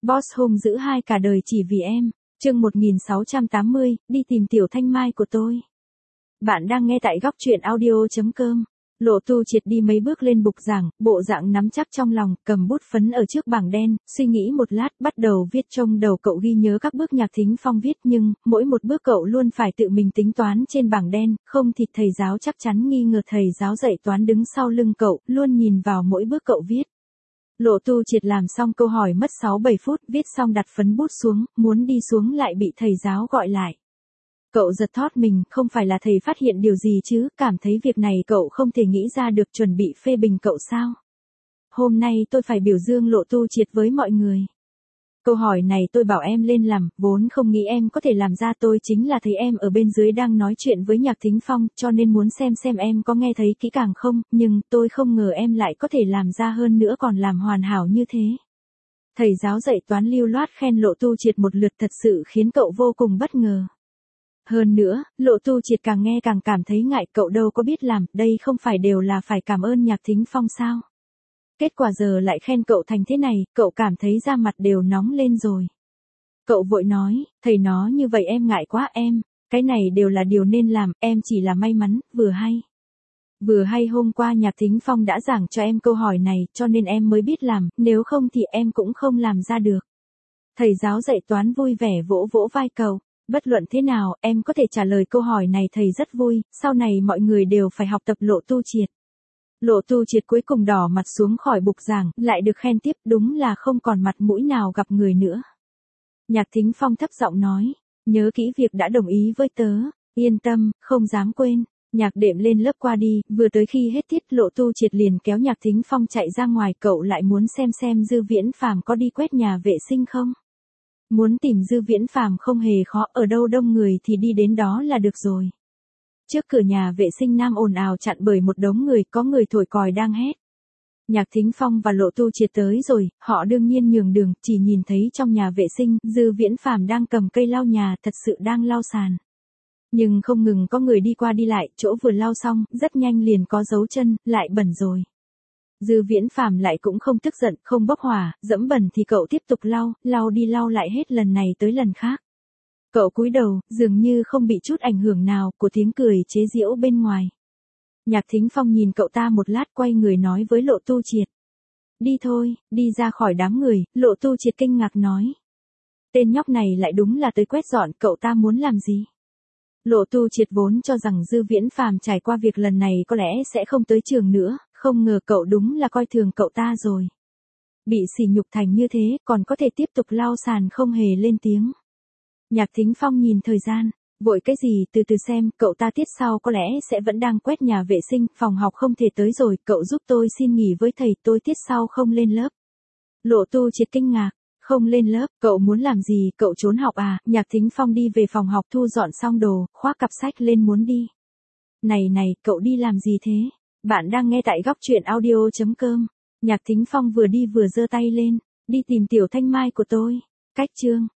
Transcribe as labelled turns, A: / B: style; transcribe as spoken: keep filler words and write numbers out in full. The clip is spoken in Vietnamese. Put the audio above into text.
A: Boss hung dữ hai cả đời chỉ vì em. Chương một nghìn sáu trăm tám mươi, đi tìm tiểu thanh mai của tôi. Bạn đang nghe tại góc truyện audio chấm com. Lộ Tu Triệt đi mấy bước lên bục giảng, bộ dạng nắm chắc trong lòng, cầm bút phấn ở trước bảng đen, suy nghĩ một lát, bắt đầu viết. Trong đầu cậu ghi nhớ các bước Nhạc Thính Phong viết, nhưng mỗi một bước cậu luôn phải tự mình tính toán trên bảng đen, không thì thầy giáo chắc chắn nghi ngờ. Thầy giáo dạy toán đứng sau lưng cậu, luôn nhìn vào mỗi bước cậu viết. Lộ Tu Triệt làm xong câu hỏi mất sáu bảy phút, viết xong đặt phấn bút xuống, muốn đi xuống lại bị thầy giáo gọi lại. Cậu giật thót mình, không phải là thầy phát hiện điều gì chứ, cảm thấy việc này cậu không thể nghĩ ra được. Chuẩn bị phê bình cậu sao? Hôm nay tôi phải biểu dương Lộ Tu Triệt với mọi người. Câu hỏi này tôi bảo em lên làm, vốn không nghĩ em có thể làm ra. Tôi chính là thấy em ở bên dưới đang nói chuyện với Nhạc Thính Phong, cho nên muốn xem xem em có nghe thấy kỹ càng không, nhưng tôi không ngờ em lại có thể làm ra hơn nữa, còn làm hoàn hảo như thế. Thầy giáo dạy toán lưu loát khen Lộ Tu Triệt một lượt, thật sự khiến cậu vô cùng bất ngờ. Hơn nữa, Lộ Tu Triệt càng nghe càng cảm thấy ngại, cậu đâu có biết làm, đây không phải đều là phải cảm ơn Nhạc Thính Phong sao? Kết quả giờ lại khen cậu thành thế này, cậu cảm thấy da mặt đều nóng lên rồi. Cậu vội nói, thầy nó như vậy em ngại quá em, cái này đều là điều nên làm, em chỉ là may mắn, vừa hay. Vừa hay hôm qua Nhạc Thính Phong đã giảng cho em câu hỏi này, cho nên em mới biết làm, nếu không thì em cũng không làm ra được. Thầy giáo dạy toán vui vẻ vỗ vỗ vai cậu. Bất luận thế nào, em có thể trả lời câu hỏi này, thầy rất vui, sau này mọi người đều phải học tập Lộ Tu Triệt. Lộ Tu Triệt cuối cùng đỏ mặt xuống khỏi bục giảng, lại được khen tiếp, đúng là không còn mặt mũi nào gặp người nữa. Nhạc Thính Phong thấp giọng nói, nhớ kỹ việc đã đồng ý với tớ, yên tâm, không dám quên. Nhạc Đệm lên lớp qua đi, vừa tới khi hết tiết Lộ Tu Triệt liền kéo Nhạc Thính Phong chạy ra ngoài. Cậu lại muốn xem xem Dư Viễn Phàm có đi quét nhà vệ sinh không. Muốn tìm Dư Viễn Phàm không hề khó, ở đâu đông người thì đi đến đó là được rồi. Trước cửa nhà vệ sinh nam ồn ào chặn bởi một đống người, có người thổi còi đang hét. Nhạc Thính Phong và Lộ Tu Triệt tới rồi, họ đương nhiên nhường đường, chỉ nhìn thấy trong nhà vệ sinh, Dư Viễn Phàm đang cầm cây lau nhà, thật sự đang lau sàn. Nhưng không ngừng có người đi qua đi lại, chỗ vừa lau xong, rất nhanh liền có dấu chân, lại bẩn rồi. Dư Viễn Phàm lại cũng không tức giận, không bốc hỏa, dẫm bẩn thì cậu tiếp tục lau, lau đi lau lại hết lần này tới lần khác. Cậu cúi đầu, dường như không bị chút ảnh hưởng nào của tiếng cười chế giễu bên ngoài. Nhạc Thính Phong nhìn cậu ta một lát, quay người nói với Lộ Tu Triệt. Đi thôi, đi ra khỏi đám người. Lộ Tu Triệt kinh ngạc nói. Tên nhóc này lại đúng là tới quét dọn, cậu ta muốn làm gì? Lộ Tu Triệt vốn cho rằng Dư Viễn Phàm trải qua việc lần này có lẽ sẽ không tới trường nữa, không ngờ cậu đúng là coi thường cậu ta rồi. Bị sỉ nhục thành như thế, còn có thể tiếp tục lau sàn không hề lên tiếng. Nhạc Thính Phong nhìn thời gian, vội cái gì, từ từ xem, cậu ta tiết sau có lẽ sẽ vẫn đang quét nhà vệ sinh, phòng học không thể tới rồi, cậu giúp tôi xin nghỉ với thầy, tôi tiết sau không lên lớp. Lộ Tu Triệt kinh ngạc, không lên lớp, cậu muốn làm gì, cậu trốn học à? Nhạc Thính Phong đi về phòng học thu dọn xong đồ, khoác cặp sách lên muốn đi. Này này, cậu đi làm gì thế? Bạn đang nghe tại góc truyện audio chấm com. Nhạc Thính Phong vừa đi vừa giơ tay lên, đi tìm tiểu thanh mai của tôi. Cách chương